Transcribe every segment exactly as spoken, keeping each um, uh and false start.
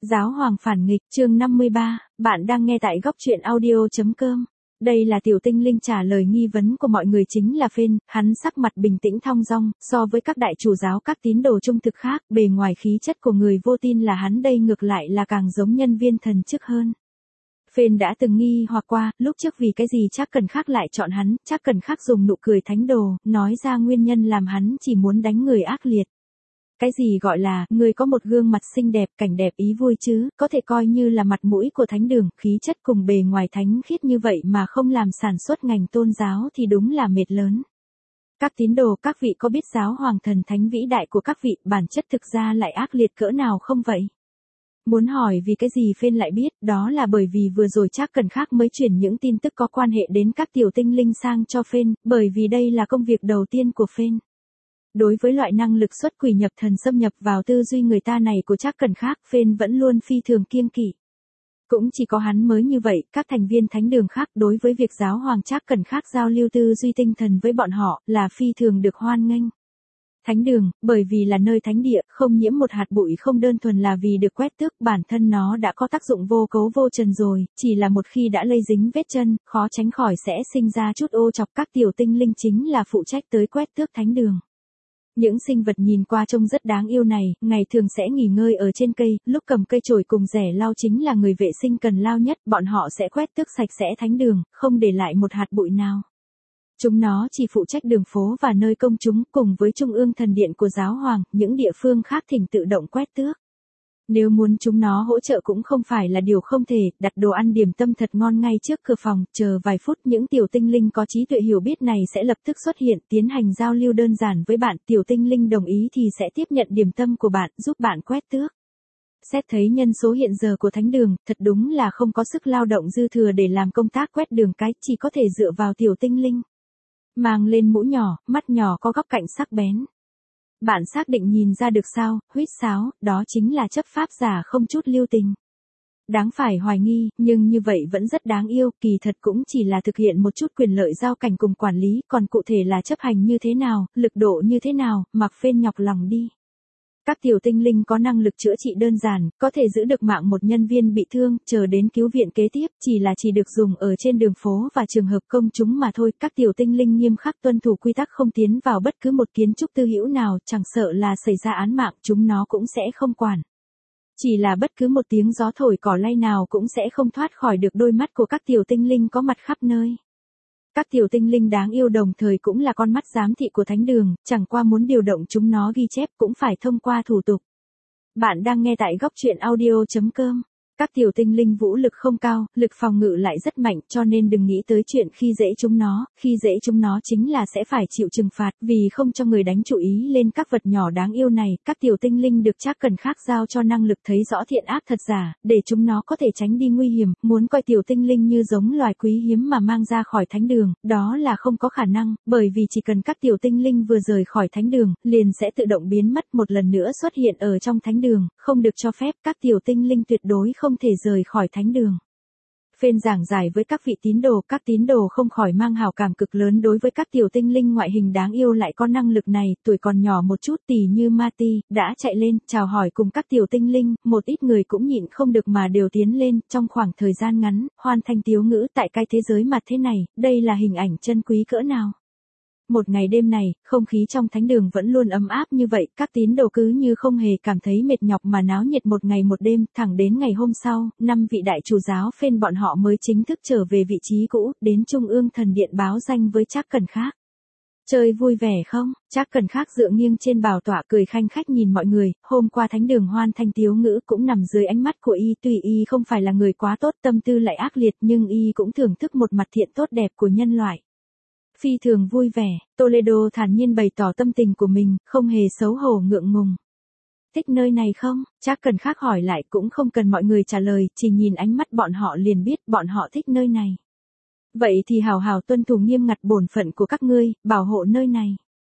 Giáo hoàng phản nghịch, chương năm mươi ba, bạn đang nghe tại góc truyện audio.com. Đây là tiểu tinh linh trả lời nghi vấn của mọi người chính là Phên, hắn sắc mặt bình tĩnh thong dong, so với các đại chủ giáo các tín đồ trung thực khác, bề ngoài khí chất của người vô tin là hắn đây ngược lại là càng giống nhân viên thần chức hơn. Phên đã từng nghi hoặc qua, lúc trước vì cái gì chắc cần khác lại chọn hắn, chắc cần khác dùng nụ cười thánh đồ, nói ra nguyên nhân làm hắn chỉ muốn đánh người ác liệt. Cái gì gọi là, người có một gương mặt xinh đẹp, cảnh đẹp ý vui chứ, có thể coi như là mặt mũi của thánh đường, khí chất cùng bề ngoài thánh khiết như vậy mà không làm sản xuất ngành tôn giáo thì đúng là mệt lớn. Các tín đồ, các vị có biết giáo hoàng thần thánh vĩ đại của các vị, bản chất thực ra lại ác liệt cỡ nào không vậy? Muốn hỏi vì cái gì Phên lại biết, đó là bởi vì vừa rồi chắc cần khác mới chuyển những tin tức có quan hệ đến các tiểu tinh linh sang cho Phên, bởi vì đây là công việc đầu tiên của Phên. Đối với loại năng lực xuất quỷ nhập thần xâm nhập vào tư duy người ta này của chắc cần khác, Phên vẫn luôn phi thường kiêng kỵ. Cũng chỉ có hắn mới như vậy, các thành viên thánh đường khác đối với việc giáo hoàng chắc cần khác giao lưu tư duy tinh thần với bọn họ là phi thường được hoan nghênh. Thánh đường, bởi vì là nơi thánh địa, không nhiễm một hạt bụi không đơn thuần là vì được quét tước, bản thân nó đã có tác dụng vô cấu vô trần rồi, chỉ là một khi đã lây dính vết chân, khó tránh khỏi sẽ sinh ra chút ô chọc. Các tiểu tinh linh chính là phụ trách tới quét tước thánh đường. Những sinh vật nhìn qua trông rất đáng yêu này, ngày thường sẽ nghỉ ngơi ở trên cây, lúc cầm cây chổi cùng rẻ lau chính là người vệ sinh cần lao nhất, bọn họ sẽ quét tước sạch sẽ thánh đường, không để lại một hạt bụi nào. Chúng nó chỉ phụ trách đường phố và nơi công chúng, cùng với trung ương thần điện của giáo hoàng, những địa phương khác thỉnh tự động quét tước. Nếu muốn chúng nó hỗ trợ cũng không phải là điều không thể, đặt đồ ăn điểm tâm thật ngon ngay trước cửa phòng, chờ vài phút những tiểu tinh linh có trí tuệ hiểu biết này sẽ lập tức xuất hiện, tiến hành giao lưu đơn giản với bạn, tiểu tinh linh đồng ý thì sẽ tiếp nhận điểm tâm của bạn, giúp bạn quét tước. Xét thấy nhân số hiện giờ của thánh đường, thật đúng là không có sức lao động dư thừa để làm công tác quét đường cái, chỉ có thể dựa vào tiểu tinh linh. Mang lên mũ nhỏ, mắt nhỏ có góc cạnh sắc bén. Bạn xác định nhìn ra được sao, huýt sáo, đó chính là chấp pháp giả không chút lưu tình. Đáng phải hoài nghi, nhưng như vậy vẫn rất đáng yêu, kỳ thật cũng chỉ là thực hiện một chút quyền lợi giao cảnh cùng quản lý, còn cụ thể là chấp hành như thế nào, lực độ như thế nào, mặc Phên nhọc lòng đi. Các tiểu tinh linh có năng lực chữa trị đơn giản, có thể giữ được mạng một nhân viên bị thương, chờ đến cứu viện kế tiếp, chỉ là chỉ được dùng ở trên đường phố và trường hợp công chúng mà thôi. Các tiểu tinh linh nghiêm khắc tuân thủ quy tắc không tiến vào bất cứ một kiến trúc tư hữu nào, chẳng sợ là xảy ra án mạng, chúng nó cũng sẽ không quản. Chỉ là bất cứ một tiếng gió thổi cỏ lay nào cũng sẽ không thoát khỏi được đôi mắt của các tiểu tinh linh có mặt khắp nơi. Các tiểu tinh linh đáng yêu đồng thời cũng là con mắt giám thị của thánh đường, chẳng qua muốn điều động chúng nó ghi chép cũng phải thông qua thủ tục. Bạn đang nghe tại góc truyện audio.com. Các tiểu tinh linh vũ lực không cao, lực phòng ngự lại rất mạnh, cho nên đừng nghĩ tới chuyện khi dễ chúng nó, khi dễ chúng nó chính là sẽ phải chịu trừng phạt, vì không cho người đánh chú ý lên các vật nhỏ đáng yêu này. Các tiểu tinh linh được chắc cần khác giao cho năng lực thấy rõ thiện ác thật giả, để chúng nó có thể tránh đi nguy hiểm. Muốn coi tiểu tinh linh như giống loài quý hiếm mà mang ra khỏi thánh đường, đó là không có khả năng, bởi vì chỉ cần các tiểu tinh linh vừa rời khỏi thánh đường, liền sẽ tự động biến mất, một lần nữa xuất hiện ở trong thánh đường, không được cho phép. Các tiểu tinh linh tuyệt đối không không thể rời khỏi thánh đường. Phên giảng giải với các vị tín đồ, các tín đồ không khỏi mang hảo cảm cực lớn đối với các tiểu tinh linh ngoại hình đáng yêu lại có năng lực này, tuổi còn nhỏ một chút tỉ như Mati, đã chạy lên, chào hỏi cùng các tiểu tinh linh, một ít người cũng nhịn không được mà đều tiến lên, trong khoảng thời gian ngắn, hoàn thành tiếu ngữ tại cái thế giới mặt thế này, đây là hình ảnh chân quý cỡ nào. Một ngày đêm này, không khí trong thánh đường vẫn luôn ấm áp như vậy, các tín đồ cứ như không hề cảm thấy mệt nhọc mà náo nhiệt một ngày một đêm, thẳng đến ngày hôm sau, năm vị đại chủ giáo Phên bọn họ mới chính thức trở về vị trí cũ, đến trung ương thần điện báo danh với chắc cần khác. Chơi vui vẻ không? Chắc cần khác dựa nghiêng trên bảo tọa cười khanh khách nhìn mọi người, hôm qua thánh đường hoàn thành tiếu ngữ cũng nằm dưới ánh mắt của y, tuy y không phải là người quá tốt, tâm tư lại ác liệt, nhưng y cũng thưởng thức một mặt thiện tốt đẹp của nhân loại. Phi thường vui vẻ, Toledo thản nhiên bày tỏ tâm tình của mình, không hề xấu hổ ngượng ngùng. Thích nơi này không? Chắc cần khác hỏi lại cũng không cần mọi người trả lời, chỉ nhìn ánh mắt bọn họ liền biết bọn họ thích nơi này. Vậy thì hào hào tuân thủ nghiêm ngặt bổn phận của các ngươi, bảo hộ nơi này.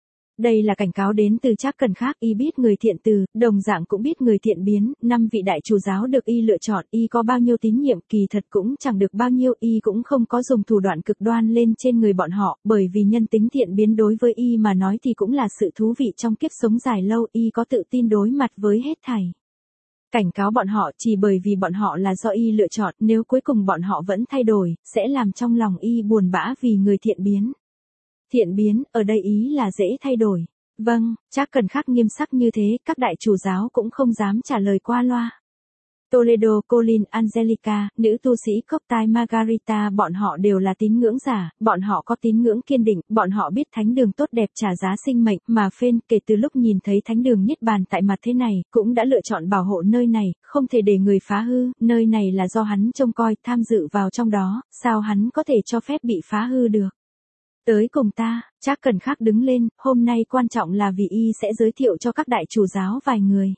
Đây là cảnh cáo đến từ chắc cần khác, y biết người thiện từ, đồng dạng cũng biết người thiện biến, năm vị đại chủ giáo được y lựa chọn, y có bao nhiêu tín nhiệm, kỳ thật cũng chẳng được bao nhiêu, y cũng không có dùng thủ đoạn cực đoan lên trên người bọn họ, bởi vì nhân tính thiện biến đối với y mà nói thì cũng là sự thú vị trong kiếp sống dài lâu, y có tự tin đối mặt với hết thảy. Cảnh cáo bọn họ chỉ bởi vì bọn họ là do y lựa chọn, nếu cuối cùng bọn họ vẫn thay đổi, sẽ làm trong lòng y buồn bã vì người thiện biến. Thiện biến, ở đây ý là dễ thay đổi. Vâng, chắc cần khắc nghiêm sắc như thế, các đại chủ giáo cũng không dám trả lời qua loa. Toledo, Colin, Angelica, nữ tu sĩ cốc tai Margarita, bọn họ đều là tín ngưỡng giả, bọn họ có tín ngưỡng kiên định, bọn họ biết thánh đường tốt đẹp trả giá sinh mệnh, mà Phên kể từ lúc nhìn thấy thánh đường niết bàn tại mặt thế này, cũng đã lựa chọn bảo hộ nơi này, không thể để người phá hư, nơi này là do hắn trông coi, tham dự vào trong đó, sao hắn có thể cho phép bị phá hư được. Tới cùng ta, chắc cần khắc đứng lên, hôm nay quan trọng là vì y sẽ giới thiệu cho các đại chủ giáo vài người.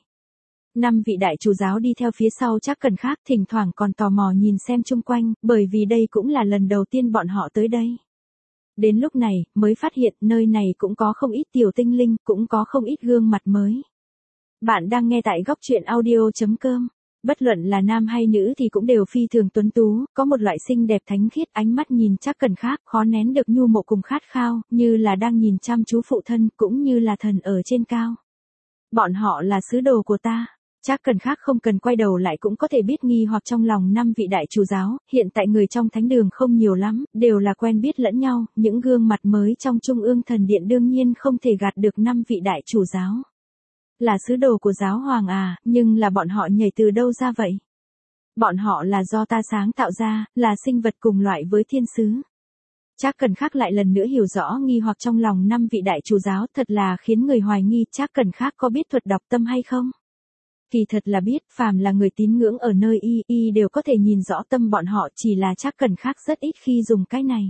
Năm vị đại chủ giáo đi theo phía sau chắc cần khác, thỉnh thoảng còn tò mò nhìn xem chung quanh, bởi vì đây cũng là lần đầu tiên bọn họ tới đây. Đến lúc này, mới phát hiện nơi này cũng có không ít tiểu tinh linh, cũng có không ít gương mặt mới. Bạn đang nghe tại góc truyện audio chấm com. Bất luận là nam hay nữ thì cũng đều phi thường tuấn tú, có một loại xinh đẹp thánh khiết, ánh mắt nhìn chắc cần khác, khó nén được nhu mộ cùng khát khao, như là đang nhìn chăm chú phụ thân, cũng như là thần ở trên cao. Bọn họ là sứ đồ của ta. Chắc cần khác không cần quay đầu lại cũng có thể biết nghi hoặc trong lòng năm vị đại chủ giáo, hiện tại người trong thánh đường không nhiều lắm, đều là quen biết lẫn nhau, những gương mặt mới trong trung ương thần điện đương nhiên không thể gạt được năm vị đại chủ giáo. Là sứ đồ của giáo hoàng à, nhưng là bọn họ nhảy từ đâu ra vậy? Bọn họ là do ta sáng tạo ra, là sinh vật cùng loại với thiên sứ. Chắc cần khác lại lần nữa hiểu rõ nghi hoặc trong lòng năm vị đại chủ giáo, thật là khiến người hoài nghi chắc cần khác có biết thuật đọc tâm hay không? Kỳ thật là biết, phàm là người tín ngưỡng ở nơi y, y đều có thể nhìn rõ tâm bọn họ, chỉ là chắc cần khác rất ít khi dùng cái này.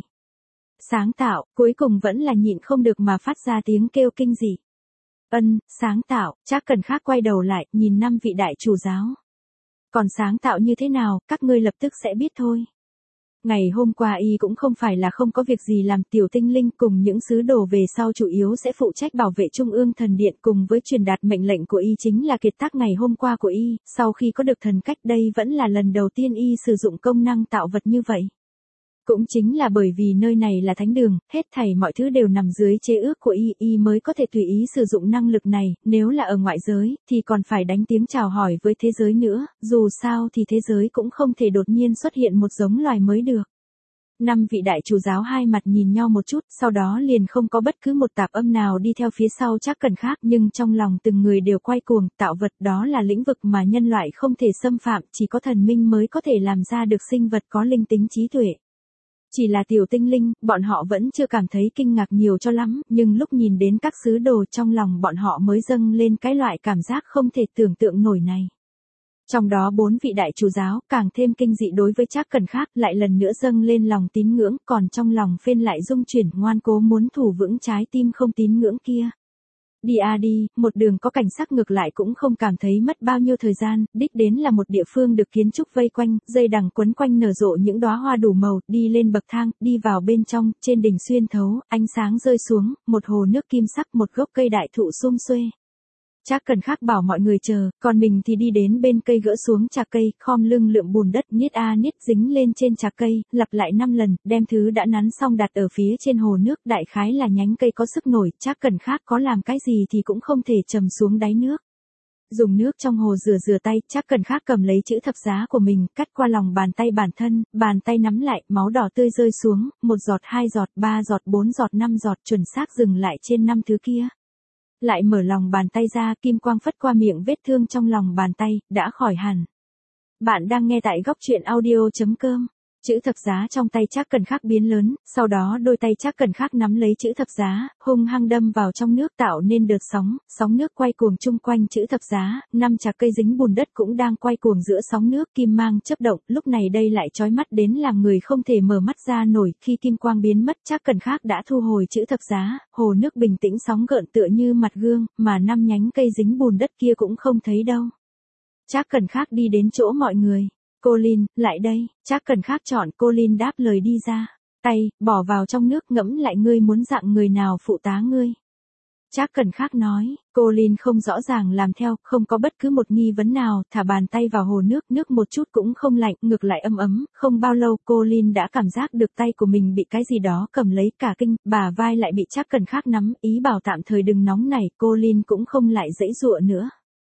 Sáng tạo, cuối cùng vẫn là nhịn không được mà phát ra tiếng kêu kinh dị. Ân, sáng tạo, chắc cần khác quay đầu lại, nhìn năm vị đại chủ giáo. Còn sáng tạo như thế nào, các ngươi lập tức sẽ biết thôi. Ngày hôm qua y cũng không phải là không có việc gì làm, tiểu tinh linh cùng những sứ đồ về sau chủ yếu sẽ phụ trách bảo vệ trung ương thần điện cùng với truyền đạt mệnh lệnh của y chính là kiệt tác ngày hôm qua của y, sau khi có được thần cách đây vẫn là lần đầu tiên y sử dụng công năng tạo vật như vậy. Cũng chính là bởi vì nơi này là thánh đường, hết thảy mọi thứ đều nằm dưới chế ước của y, y mới có thể tùy ý sử dụng năng lực này, nếu là ở ngoại giới, thì còn phải đánh tiếng chào hỏi với thế giới nữa, dù sao thì thế giới cũng không thể đột nhiên xuất hiện một giống loài mới được. Năm vị đại chủ giáo hai mặt nhìn nhau một chút, sau đó liền không có bất cứ một tạp âm nào đi theo phía sau chắc cần khác, nhưng trong lòng từng người đều quay cuồng, tạo vật đó là lĩnh vực mà nhân loại không thể xâm phạm, chỉ có thần minh mới có thể làm ra được sinh vật có linh tính trí tuệ. Chỉ là tiểu tinh linh, bọn họ vẫn chưa cảm thấy kinh ngạc nhiều cho lắm, nhưng lúc nhìn đến các sứ đồ trong lòng bọn họ mới dâng lên cái loại cảm giác không thể tưởng tượng nổi này. Trong đó bốn vị đại chủ giáo càng thêm kinh dị đối với chắc cần khác, lại lần nữa dâng lên lòng tín ngưỡng, còn trong lòng Phên lại rung chuyển ngoan cố muốn thủ vững trái tim không tín ngưỡng kia. Đi à đi, một đường có cảnh sắc ngược lại cũng không cảm thấy mất bao nhiêu thời gian, đích đến là một địa phương được kiến trúc vây quanh, dây đằng quấn quanh nở rộ những đóa hoa đủ màu, đi lên bậc thang, đi vào bên trong, trên đỉnh xuyên thấu, ánh sáng rơi xuống, một hồ nước kim sắc, một gốc cây đại thụ sum xuê. Chắc cần khác bảo mọi người chờ, còn mình thì đi đến bên cây gỡ xuống chạc cây, khom lưng lượm bùn đất, niết a niết dính lên trên chạc cây, lặp lại năm lần, đem thứ đã nắn xong đặt ở phía trên hồ nước, đại khái là nhánh cây có sức nổi, chắc cần khác có làm cái gì thì cũng không thể trầm xuống đáy nước. Dùng nước trong hồ rửa rửa tay, chắc cần khác cầm lấy chữ thập giá của mình, cắt qua lòng bàn tay bản thân, bàn tay nắm lại, máu đỏ tươi rơi xuống, một giọt, hai giọt, ba giọt, bốn giọt, năm giọt, chuẩn xác dừng lại trên năm thứ kia. Lại mở lòng bàn tay ra, kim quang phất qua miệng vết thương trong lòng bàn tay, đã khỏi hẳn. Bạn đang nghe tại góc truyện audio chấm com. Chữ thập giá trong tay chắc cần khác biến lớn, sau đó đôi tay chắc cần khác nắm lấy chữ thập giá, hung hăng đâm vào trong nước tạo nên đợt sóng, sóng nước quay cuồng chung quanh chữ thập giá, năm chạc cây dính bùn đất cũng đang quay cuồng giữa sóng nước, kim mang chớp động, lúc này đây lại chói mắt đến làm người không thể mở mắt ra nổi, khi kim quang biến mất chắc cần khác đã thu hồi chữ thập giá, hồ nước bình tĩnh sóng gợn tựa như mặt gương, mà năm nhánh cây dính bùn đất kia cũng không thấy đâu. Chắc cần khác đi đến chỗ mọi người. Colin, lại đây, chắc cần khác chọn Colin đáp lời đi ra. Tay, bỏ vào trong nước ngẫm lại ngươi muốn dạng người nào phụ tá ngươi. Chắc cần khác nói, Colin không rõ ràng làm theo, không có bất cứ một nghi vấn nào, thả bàn tay vào hồ nước, nước một chút cũng không lạnh, ngược lại ấm ấm, không bao lâu Colin đã cảm giác được tay của mình bị cái gì đó cầm lấy cả kinh, bả vai lại bị chắc cần khác nắm, ý bảo tạm thời đừng nóng nảy, Colin cũng không lại dãy dụa nữa.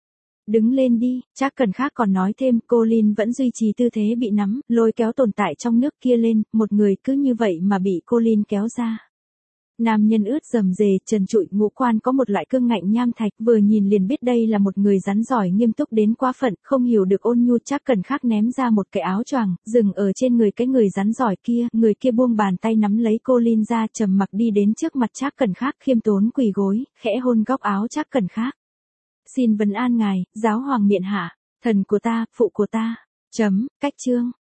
Đứng lên đi, Trác Cần Khác còn nói thêm, cô Lin vẫn duy trì tư thế bị nắm, lôi kéo tồn tại trong nước kia lên, một người cứ như vậy mà bị cô Lin kéo ra. Nam nhân ướt rầm rề, trần trụi, ngũ quan có một loại cương ngạnh nham thạch, vừa nhìn liền biết đây là một người rắn giỏi nghiêm túc đến quá phận, không hiểu được ôn nhu. Trác Cần Khác ném ra một cái áo choàng, dừng ở trên người cái người rắn giỏi kia, người kia buông bàn tay nắm lấy cô Lin ra, trầm mặc đi đến trước mặt Trác Cần Khác, khiêm tốn quỳ gối, khẽ hôn góc áo Trác Cần Khác. Xin vấn an ngài, giáo hoàng miện hạ, thần của ta, phụ của ta. Chấm, cách chương.